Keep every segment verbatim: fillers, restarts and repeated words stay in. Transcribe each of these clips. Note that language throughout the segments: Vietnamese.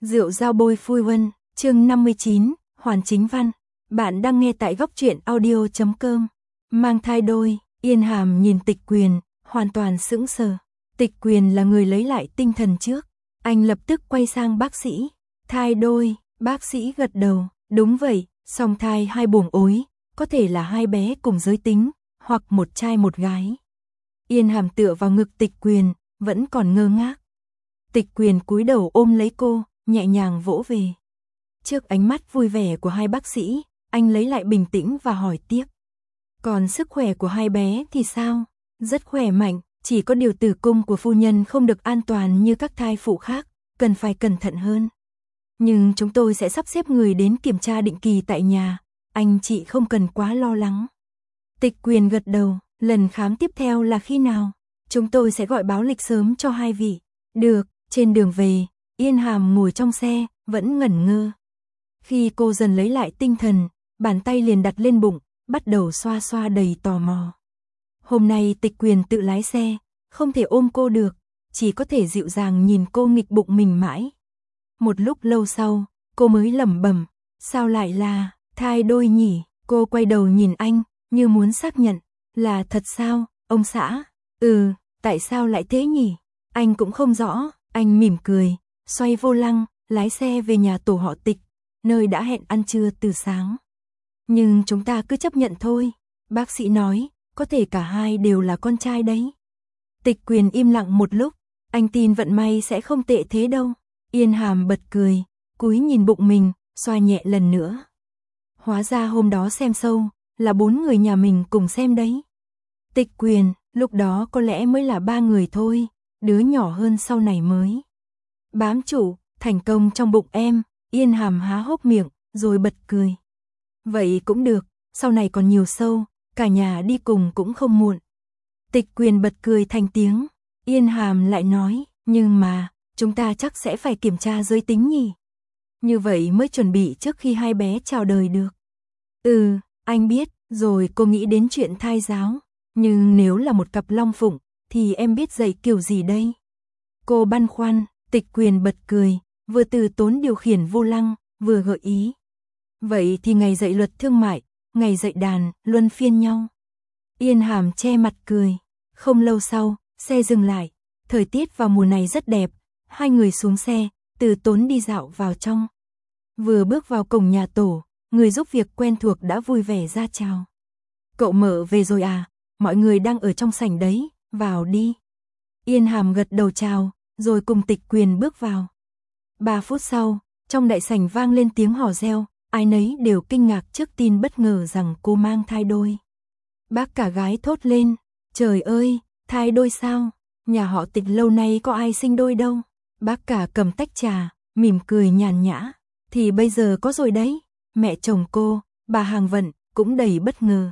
Rượu dao bôi phui vân, chương năm mươi chín, Hoàn Chính Văn. Bạn đang nghe tại góc truyện audio chấm com. Mang thai đôi, Yên Hàm nhìn Tịch Quyền, hoàn toàn sững sờ. Tịch Quyền là người lấy lại tinh thần trước. Anh lập tức quay sang bác sĩ. Thai đôi, bác sĩ gật đầu. Đúng vậy, song thai hai buồng ối, có thể là hai bé cùng giới tính, hoặc một trai một gái. Yên Hàm tựa vào ngực Tịch Quyền, vẫn còn ngơ ngác. Tịch Quyền cúi đầu ôm lấy cô, nhẹ nhàng vỗ về. Trước ánh mắt vui vẻ của hai bác sĩ, anh lấy lại bình tĩnh và hỏi tiếp. Còn sức khỏe của hai bé thì sao? Rất khỏe mạnh, chỉ có điều tử cung của phu nhân không được an toàn như các thai phụ khác, cần phải cẩn thận hơn. Nhưng chúng tôi sẽ sắp xếp người đến kiểm tra định kỳ tại nhà, anh chị không cần quá lo lắng. Tịch Quyền gật đầu, lần khám tiếp theo là khi nào? Chúng tôi sẽ gọi báo lịch sớm cho hai vị. Được, trên đường về, Yên Hàm ngồi trong xe, vẫn ngẩn ngơ. Khi cô dần lấy lại tinh thần, bàn tay liền đặt lên bụng, bắt đầu xoa xoa đầy tò mò. Hôm nay Tịch Quyền tự lái xe, không thể ôm cô được, chỉ có thể dịu dàng nhìn cô nghịch bụng mình mãi. Một lúc lâu sau, cô mới lẩm bẩm, sao lại là thai đôi nhỉ? Cô quay đầu nhìn anh, như muốn xác nhận, là thật sao, ông xã? Ừ, tại sao lại thế nhỉ? Anh cũng không rõ, anh mỉm cười, xoay vô lăng, lái xe về nhà tổ họ Tịch, nơi đã hẹn ăn trưa từ sáng. Nhưng chúng ta cứ chấp nhận thôi, bác sĩ nói, có thể cả hai đều là con trai đấy. Tịch Quyền im lặng một lúc, anh tin vận may sẽ không tệ thế đâu. Yên Hàm bật cười, cúi nhìn bụng mình, xoa nhẹ lần nữa. Hóa ra hôm đó xem show, là bốn người nhà mình cùng xem đấy. Tịch Quyền, lúc đó có lẽ mới là ba người thôi, đứa nhỏ hơn sau này mới. Bám trụ, thành công trong bụng em, Yên Hàm há hốc miệng, rồi bật cười. Vậy cũng được, sau này còn nhiều show, cả nhà đi cùng cũng không muộn. Tịch Quyền bật cười thành tiếng, Yên Hàm lại nói, nhưng mà, chúng ta chắc sẽ phải kiểm tra giới tính nhỉ? Như vậy mới chuẩn bị trước khi hai bé chào đời được. Ừ, anh biết, rồi cô nghĩ đến chuyện thai giáo, nhưng nếu là một cặp long phụng, thì em biết dạy kiểu gì đây? Cô băn khoăn, Tịch Quyền bật cười, vừa từ tốn điều khiển vô lăng, vừa gợi ý. Vậy thì ngày dạy luật thương mại, ngày dạy đàn, luân phiên nhau. Yên Hàm che mặt cười. Không lâu sau, xe dừng lại. Thời tiết vào mùa này rất đẹp. Hai người xuống xe, từ tốn đi dạo vào trong. Vừa bước vào cổng nhà tổ, người giúp việc quen thuộc đã vui vẻ ra chào. Cậu Mở về rồi à? Mọi người đang ở trong sảnh đấy, vào đi. Yên Hàm gật đầu chào, rồi cùng Tịch Quyền bước vào. Ba phút sau, trong đại sảnh vang lên tiếng hò reo, ai nấy đều kinh ngạc trước tin bất ngờ rằng cô mang thai đôi. Bác cả gái thốt lên, trời ơi, thai đôi sao? Nhà họ Tịch lâu nay có ai sinh đôi đâu. Bác cả cầm tách trà, mỉm cười nhàn nhã, thì bây giờ có rồi đấy. Mẹ chồng cô, bà Hàng Vận, cũng đầy bất ngờ.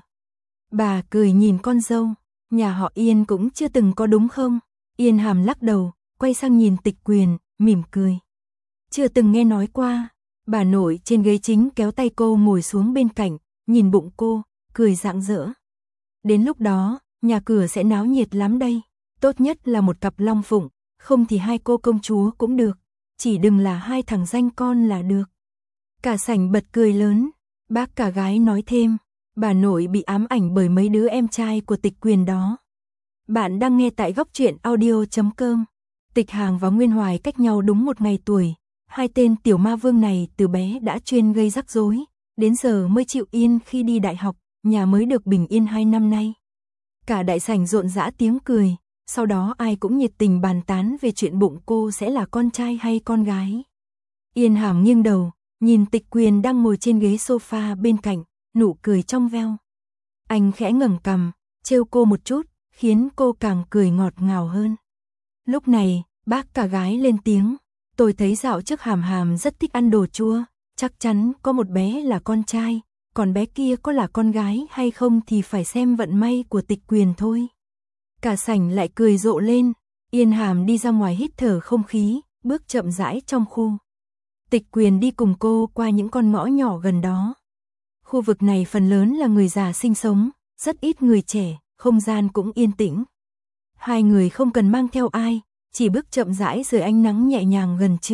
Bà cười nhìn con dâu, nhà họ Yên cũng chưa từng có đúng không? Yên Hàm lắc đầu, quay sang nhìn Tịch Quyền, mỉm cười. Chưa từng nghe nói qua. Bà nội trên ghế chính kéo tay cô ngồi xuống bên cạnh, nhìn bụng cô, cười rạng rỡ. Đến lúc đó, nhà cửa sẽ náo nhiệt lắm đây. Tốt nhất là một cặp long phụng, không thì hai cô công chúa cũng được. Chỉ đừng là hai thằng danh con là được. Cả sảnh bật cười lớn. Bác cả gái nói thêm, bà nội bị ám ảnh bởi mấy đứa em trai của Tịch Quyền đó. Bạn đang nghe tại góc truyện audio chấm com. Tịch Hàng và Nguyên Hoài cách nhau đúng một ngày tuổi. Hai tên tiểu ma vương này từ bé đã chuyên gây rắc rối, đến giờ mới chịu yên khi đi đại học, nhà mới được bình yên hai năm nay. Cả đại sảnh rộn rã tiếng cười, sau đó ai cũng nhiệt tình bàn tán về chuyện bụng cô sẽ là con trai hay con gái. Yên Hàm nghiêng đầu, nhìn Tịch Quyền đang ngồi trên ghế sofa bên cạnh, nụ cười trong veo. Anh khẽ ngẩng cằm, trêu cô một chút, khiến cô càng cười ngọt ngào hơn. Lúc này, bác cả gái lên tiếng. Tôi thấy dạo trước Hàm Hàm rất thích ăn đồ chua, chắc chắn có một bé là con trai, còn bé kia có là con gái hay không thì phải xem vận may của Tịch Quyền thôi. Cả sảnh lại cười rộ lên, Yên Hàm đi ra ngoài hít thở không khí, bước chậm rãi trong khu. Tịch Quyền đi cùng cô qua những con ngõ nhỏ gần đó. Khu vực này phần lớn là người già sinh sống, rất ít người trẻ, không gian cũng yên tĩnh. Hai người không cần mang theo ai. Chỉ bước chậm rãi dưới ánh nắng nhẹ nhàng gần trưa,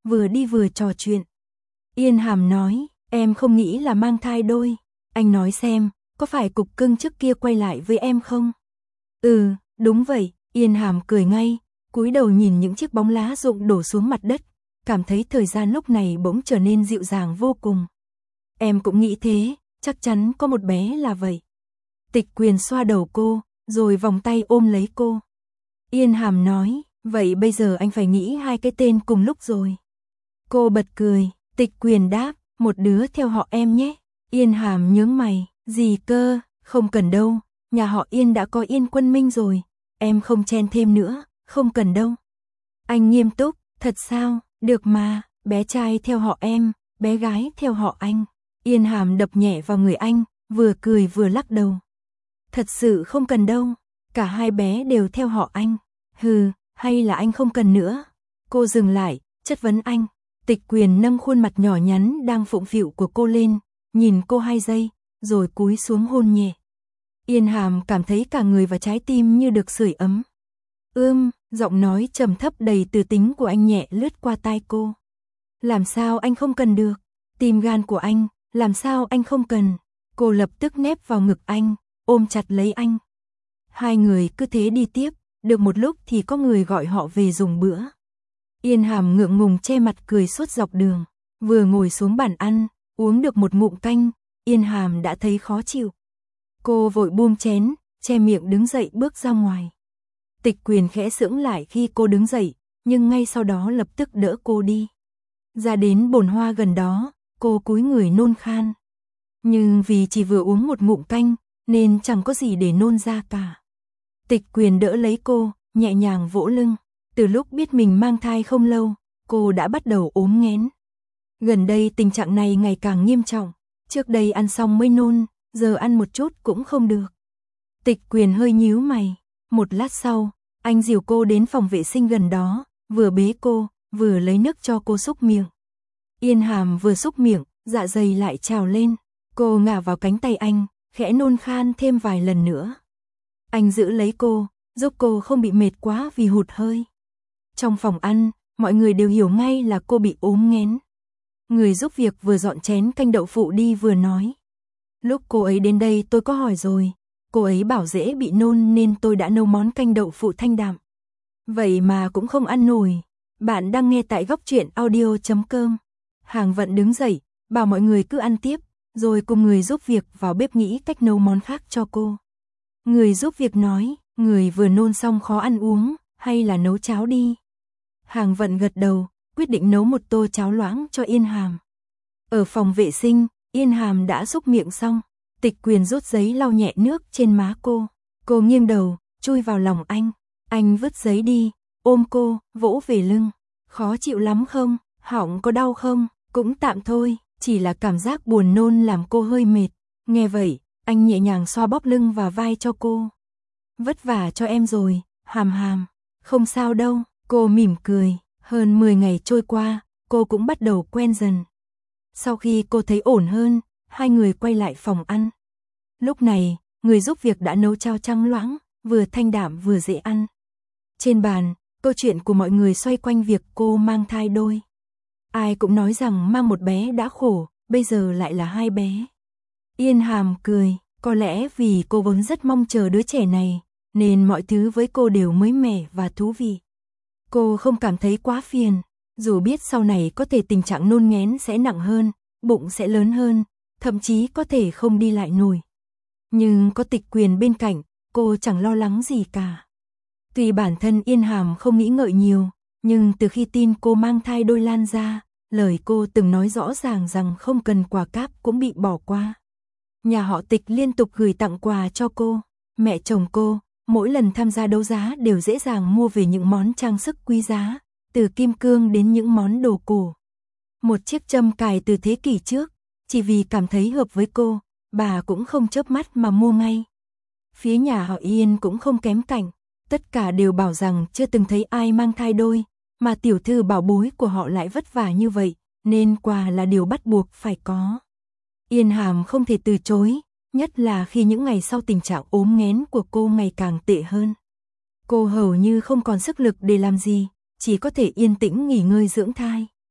vừa đi vừa trò chuyện. Yên Hàm nói, em không nghĩ là mang thai đôi. Anh nói xem, có phải cục cưng trước kia quay lại với em không? Ừ, đúng vậy, Yên Hàm cười ngay, cúi đầu nhìn những chiếc bóng lá rụng đổ xuống mặt đất, cảm thấy thời gian lúc này bỗng trở nên dịu dàng vô cùng. Em cũng nghĩ thế, chắc chắn có một bé là vậy. Tịch Quyền xoa đầu cô, rồi vòng tay ôm lấy cô. Yên Hàm nói, vậy bây giờ anh phải nghĩ hai cái tên cùng lúc rồi. Cô bật cười, Tịch Quyền đáp, một đứa theo họ em nhé. Yên Hàm nhướng mày, gì cơ, không cần đâu, nhà họ Yên đã có Yên Quân Minh rồi, em không chen thêm nữa, không cần đâu. Anh nghiêm túc, thật sao, được mà, bé trai theo họ em, bé gái theo họ anh. Yên Hàm đập nhẹ vào người anh, vừa cười vừa lắc đầu. Thật sự không cần đâu, cả hai bé đều theo họ anh. Hừ, hay là anh không cần nữa. Cô dừng lại, chất vấn anh. Tịch Quyền nâng khuôn mặt nhỏ nhắn đang phụng phịu của cô lên, nhìn cô hai giây, rồi cúi xuống hôn nhẹ. Yên Hàm cảm thấy cả người và trái tim như được sưởi ấm. Ưm, giọng nói trầm thấp đầy từ tính của anh nhẹ lướt qua tai cô. Làm sao anh không cần được? Tim gan của anh, làm sao anh không cần? Cô lập tức nép vào ngực anh, ôm chặt lấy anh. Hai người cứ thế đi tiếp, được một lúc thì có người gọi họ về dùng bữa. Yên Hàm ngượng ngùng che mặt cười suốt dọc đường, vừa ngồi xuống bàn ăn, uống được một ngụm canh, Yên Hàm đã thấy khó chịu. Cô vội buông chén, che miệng đứng dậy bước ra ngoài. Tịch Quyền khẽ sững lại khi cô đứng dậy, nhưng ngay sau đó lập tức đỡ cô đi. Ra đến bồn hoa gần đó, cô cúi người nôn khan. Nhưng vì chỉ vừa uống một ngụm canh, nên chẳng có gì để nôn ra cả. Tịch Quyền đỡ lấy cô, nhẹ nhàng vỗ lưng. Từ lúc biết mình mang thai không lâu, cô đã bắt đầu ốm nghén. Gần đây tình trạng này ngày càng nghiêm trọng. Trước đây ăn xong mới nôn, giờ ăn một chút cũng không được. Tịch Quyền hơi nhíu mày. Một lát sau, anh dìu cô đến phòng vệ sinh gần đó, vừa bế cô, vừa lấy nước cho cô xúc miệng. Yên Hàm vừa xúc miệng, dạ dày lại trào lên. Cô ngả vào cánh tay anh, khẽ nôn khan thêm vài lần nữa. Anh giữ lấy cô, giúp cô không bị mệt quá vì hụt hơi. Trong phòng ăn, mọi người đều hiểu ngay là cô bị ốm nghén. Người giúp việc vừa dọn chén canh đậu phụ đi vừa nói. Lúc cô ấy đến đây tôi có hỏi rồi, cô ấy bảo dễ bị nôn nên tôi đã nấu món canh đậu phụ thanh đạm. Vậy mà cũng không ăn nổi. Bạn đang nghe tại góc truyện audio chấm com. Hàng Vận đứng dậy, bảo mọi người cứ ăn tiếp, rồi cùng người giúp việc vào bếp nghĩ cách nấu món khác cho cô. Người giúp việc nói, người vừa nôn xong khó ăn uống, hay là nấu cháo đi. Hàng Vận gật đầu, quyết định nấu một tô cháo loãng cho Yên Hàm. Ở phòng vệ sinh, Yên Hàm đã xúc miệng xong, Tịch Quyền rút giấy lau nhẹ nước trên má cô. Cô nghiêng đầu, chui vào lòng anh. Anh vứt giấy đi, ôm cô, vỗ về lưng. Khó chịu lắm không? Họng có đau không? Cũng tạm thôi, chỉ là cảm giác buồn nôn làm cô hơi mệt. Nghe vậy, anh nhẹ nhàng xoa bóp lưng và vai cho cô. Vất vả cho em rồi, Hàm Hàm. Không sao đâu, cô mỉm cười. Hơn mười ngày trôi qua, cô cũng bắt đầu quen dần. Sau khi cô thấy ổn hơn, hai người quay lại phòng ăn. Lúc này, người giúp việc đã nấu cháo trắng loãng, vừa thanh đạm vừa dễ ăn. Trên bàn, câu chuyện của mọi người xoay quanh việc cô mang thai đôi. Ai cũng nói rằng mang một bé đã khổ, bây giờ lại là hai bé. Yên Hàm cười, có lẽ vì cô vốn rất mong chờ đứa trẻ này, nên mọi thứ với cô đều mới mẻ và thú vị. Cô không cảm thấy quá phiền, dù biết sau này có thể tình trạng nôn nghén sẽ nặng hơn, bụng sẽ lớn hơn, thậm chí có thể không đi lại nổi. Nhưng có Tịch Quyền bên cạnh, cô chẳng lo lắng gì cả. Tuy bản thân Yên Hàm không nghĩ ngợi nhiều, nhưng từ khi tin cô mang thai đôi lan ra, lời cô từng nói rõ ràng rằng không cần quà cáp cũng bị bỏ qua. Nhà họ Tịch liên tục gửi tặng quà cho cô, mẹ chồng cô, mỗi lần tham gia đấu giá đều dễ dàng mua về những món trang sức quý giá, từ kim cương đến những món đồ cổ. Một chiếc châm cài từ thế kỷ trước, chỉ vì cảm thấy hợp với cô, bà cũng không chớp mắt mà mua ngay. Phía nhà họ Yên cũng không kém cạnh, tất cả đều bảo rằng chưa từng thấy ai mang thai đôi, mà tiểu thư bảo bối của họ lại vất vả như vậy, nên quà là điều bắt buộc phải có. Yên Hàm không thể từ chối, nhất là khi những ngày sau tình trạng ốm nghén của cô ngày càng tệ hơn. Cô hầu như không còn sức lực để làm gì, chỉ có thể yên tĩnh nghỉ ngơi dưỡng thai.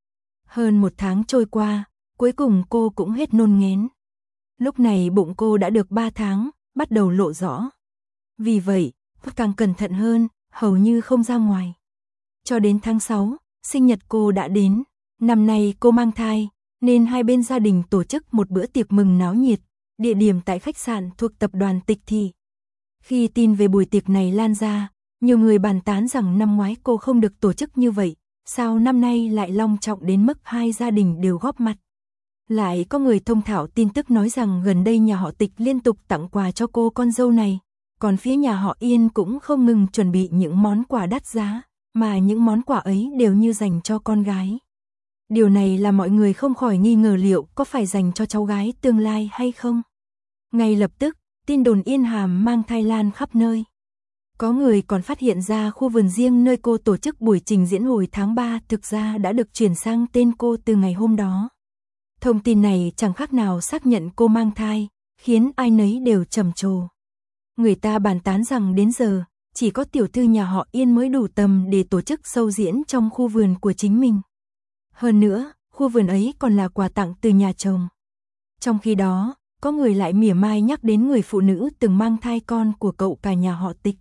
Hơn một tháng trôi qua, cuối cùng cô cũng hết nôn nghén. Lúc này bụng cô đã được ba tháng, bắt đầu lộ rõ. Vì vậy, cô càng cẩn thận hơn, hầu như không ra ngoài. Cho đến tháng sáu, sinh nhật cô đã đến. Năm nay cô mang thai, nên hai bên gia đình tổ chức một bữa tiệc mừng náo nhiệt, địa điểm tại khách sạn thuộc tập đoàn Tịch Thị. Khi tin về buổi tiệc này lan ra, nhiều người bàn tán rằng năm ngoái cô không được tổ chức như vậy, sao năm nay lại long trọng đến mức hai gia đình đều góp mặt. Lại có người thông thạo tin tức nói rằng gần đây nhà họ Tịch liên tục tặng quà cho cô con dâu này, còn phía nhà họ Yên cũng không ngừng chuẩn bị những món quà đắt giá, mà những món quà ấy đều như dành cho con gái. Điều này làm mọi người không khỏi nghi ngờ liệu có phải dành cho cháu gái tương lai hay không. Ngay lập tức, tin đồn Yên Hàm mang thai lan khắp nơi. Có người còn phát hiện ra khu vườn riêng nơi cô tổ chức buổi trình diễn hồi tháng ba thực ra đã được chuyển sang tên cô từ ngày hôm đó. Thông tin này chẳng khác nào xác nhận cô mang thai, khiến ai nấy đều trầm trồ. Người ta bàn tán rằng đến giờ, chỉ có tiểu thư nhà họ Yên mới đủ tầm để tổ chức show diễn trong khu vườn của chính mình. Hơn nữa, khu vườn ấy còn là quà tặng từ nhà chồng. Trong khi đó, có người lại mỉa mai nhắc đến người phụ nữ từng mang thai con của cậu cả nhà họ Tịch.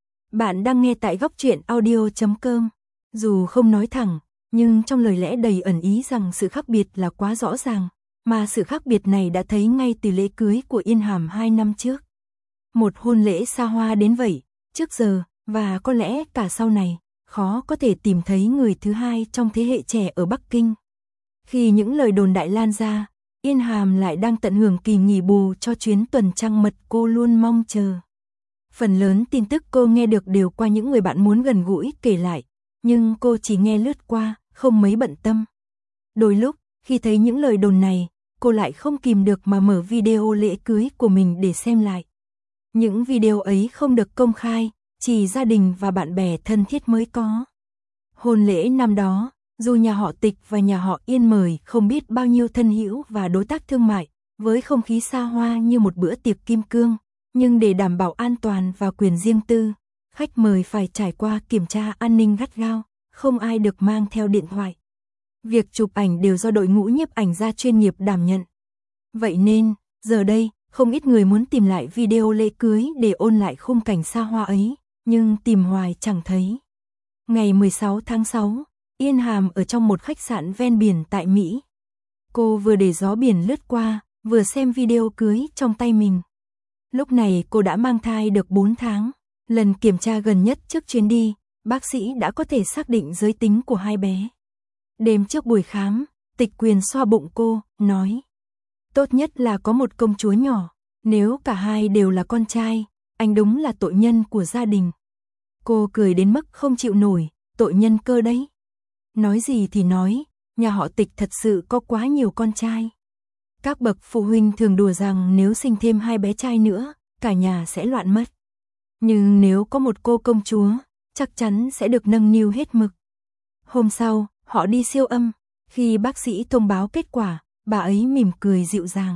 Bạn đang nghe tại góc truyện audio chấm com. Dù không nói thẳng, nhưng trong lời lẽ đầy ẩn ý rằng sự khác biệt là quá rõ ràng, mà sự khác biệt này đã thấy ngay từ lễ cưới của Yên Hàm hai năm trước. Một hôn lễ xa hoa đến vậy, trước giờ, và có lẽ cả sau này, khó có thể tìm thấy người thứ hai trong thế hệ trẻ ở Bắc Kinh. Khi những lời đồn đại lan ra, Yên Hàm lại đang tận hưởng kỳ nghỉ bù cho chuyến tuần trăng mật cô luôn mong chờ. Phần lớn tin tức cô nghe được đều qua những người bạn muốn gần gũi kể lại, nhưng cô chỉ nghe lướt qua, không mấy bận tâm. Đôi lúc, khi thấy những lời đồn này, cô lại không kìm được mà mở video lễ cưới của mình để xem lại. Những video ấy không được công khai, chỉ gia đình và bạn bè thân thiết mới có. Hôn lễ năm đó, dù nhà họ Tịch và nhà họ Yên mời không biết bao nhiêu thân hữu và đối tác thương mại, với không khí xa hoa như một bữa tiệc kim cương, nhưng để đảm bảo an toàn và quyền riêng tư, khách mời phải trải qua kiểm tra an ninh gắt gao, không ai được mang theo điện thoại. Việc chụp ảnh đều do đội ngũ nhiếp ảnh gia chuyên nghiệp đảm nhận. Vậy nên, giờ đây, không ít người muốn tìm lại video lễ cưới để ôn lại khung cảnh xa hoa ấy, nhưng tìm hoài chẳng thấy. Ngày mười sáu tháng sáu, Yên Hàm ở trong một khách sạn ven biển tại Mỹ. Cô vừa để gió biển lướt qua, vừa xem video cưới trong tay mình. Lúc này cô đã mang thai được bốn tháng. Lần kiểm tra gần nhất trước chuyến đi, bác sĩ đã có thể xác định giới tính của hai bé. Đêm trước buổi khám, Tịch Quyền xoa bụng cô, nói: tốt nhất là có một công chúa nhỏ, nếu cả hai đều là con trai, anh đúng là tội nhân của gia đình. Cô cười đến mức không chịu nổi, tội nhân cơ đấy. Nói gì thì nói, nhà họ Tịch thật sự có quá nhiều con trai. Các bậc phụ huynh thường đùa rằng nếu sinh thêm hai bé trai nữa, cả nhà sẽ loạn mất. Nhưng nếu có một cô công chúa, chắc chắn sẽ được nâng niu hết mực. Hôm sau, họ đi siêu âm. Khi bác sĩ thông báo kết quả, bà ấy mỉm cười dịu dàng.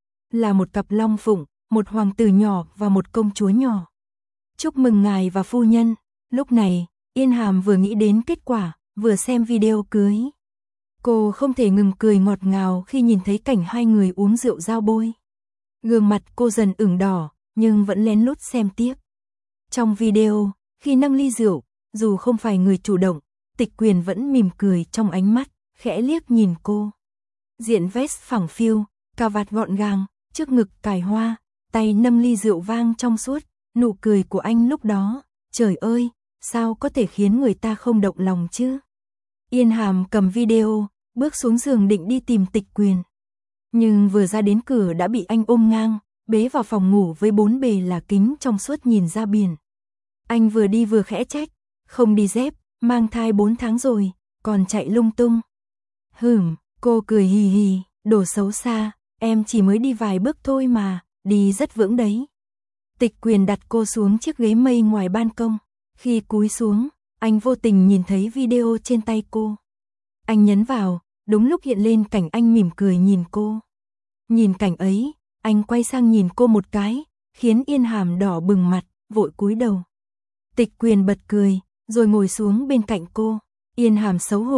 Là một cặp long phụng, một hoàng tử nhỏ và một công chúa nhỏ. Chúc mừng ngài và phu nhân. Lúc này, Yên Hàm vừa nghĩ đến kết quả, vừa xem video cưới. Cô không thể ngừng cười ngọt ngào khi nhìn thấy cảnh hai người uống rượu giao bôi. Gương mặt cô dần ửng đỏ, nhưng vẫn lén lút xem tiếp. Trong video, khi nâng ly rượu, dù không phải người chủ động, Tịch Quyền vẫn mỉm cười trong ánh mắt, khẽ liếc nhìn cô. Diện vest phẳng phiu, cà vạt gọn gàng, trước ngực cài hoa, tay nâng ly rượu vang trong suốt, nụ cười của anh lúc đó, trời ơi, sao có thể khiến người ta không động lòng chứ? Yên Hàm cầm video, bước xuống giường định đi tìm Tịch Quyền. Nhưng vừa ra đến cửa đã bị anh ôm ngang, bế vào phòng ngủ với bốn bề là kính trong suốt nhìn ra biển. Anh vừa đi vừa khẽ trách, không đi dép, mang thai bốn tháng rồi, còn chạy lung tung. Hửm, cô cười hì hì, đồ xấu xa, em chỉ mới đi vài bước thôi mà, đi rất vững đấy. Tịch Quyền đặt cô xuống chiếc ghế mây ngoài ban công. Khi cúi xuống, anh vô tình nhìn thấy video trên tay cô. Anh nhấn vào, đúng lúc hiện lên cảnh anh mỉm cười nhìn cô. Nhìn cảnh ấy, anh quay sang nhìn cô một cái, khiến Yên Hàm đỏ bừng mặt, vội cúi đầu. Tịch Quyền bật cười, rồi ngồi xuống bên cạnh cô. Yên Hàm xấu hổ,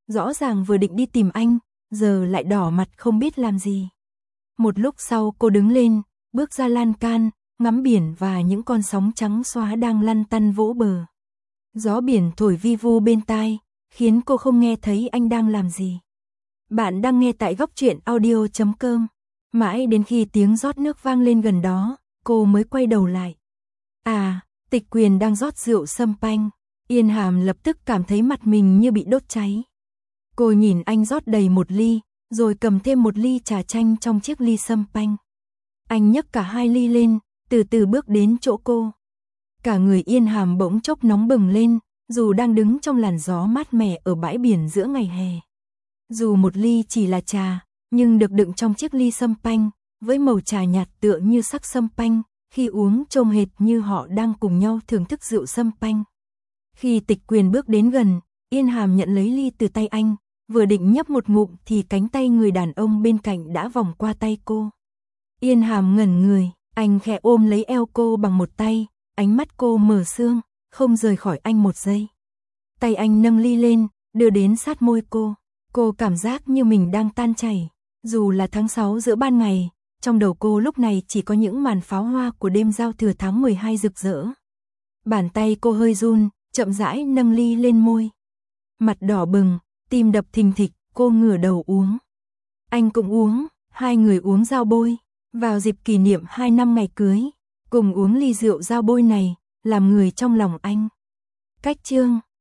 Rõ ràng vừa định đi tìm anh, giờ lại đỏ mặt không biết làm gì. Một lúc sau cô đứng lên, bước ra lan can, ngắm biển và những con sóng trắng xóa đang lăn tăn vỗ bờ. Gió biển thổi vi vu bên tai, khiến cô không nghe thấy anh đang làm gì. Bạn đang nghe tại góc truyện audio chấm com. Mãi đến khi tiếng rót nước vang lên gần đó, cô mới quay đầu lại. À, Tịch Quyền đang rót rượu sâm panh. Yên Hàm lập tức cảm thấy mặt mình như bị đốt cháy. Cô nhìn anh rót đầy một ly, rồi cầm thêm một ly trà chanh trong chiếc ly sâm panh. Anh nhấc cả hai ly lên, từ từ bước đến chỗ cô. Cả người Yên Hàm bỗng chốc nóng bừng lên, dù đang đứng trong làn gió mát mẻ ở bãi biển giữa ngày hè. Dù một ly chỉ là trà, nhưng được đựng trong chiếc ly sâm panh, với màu trà nhạt tựa như sắc sâm panh, khi uống trông hệt như họ đang cùng nhau thưởng thức rượu sâm panh. Khi Tịch Quyền bước đến gần, Yên Hàm nhận lấy ly từ tay anh, vừa định nhấp một ngụm thì cánh tay người đàn ông bên cạnh đã vòng qua tay cô. Yên Hàm ngẩn người, anh khẽ ôm lấy eo cô bằng một tay, ánh mắt cô mở sương, không rời khỏi anh một giây. Tay anh nâng ly lên, đưa đến sát môi cô. Cô cảm giác như mình đang tan chảy. Dù là tháng sáu giữa ban ngày, trong đầu cô lúc này chỉ có những màn pháo hoa của đêm giao thừa tháng mười hai rực rỡ. Bàn tay cô hơi run, chậm rãi nâng ly lên môi. Mặt đỏ bừng, tim đập thình thịch, cô ngửa đầu uống. Anh cũng uống, hai người uống giao bôi. Vào dịp kỷ niệm hai năm ngày cưới, cùng uống ly rượu giao bôi này, làm người trong lòng anh. Cách chương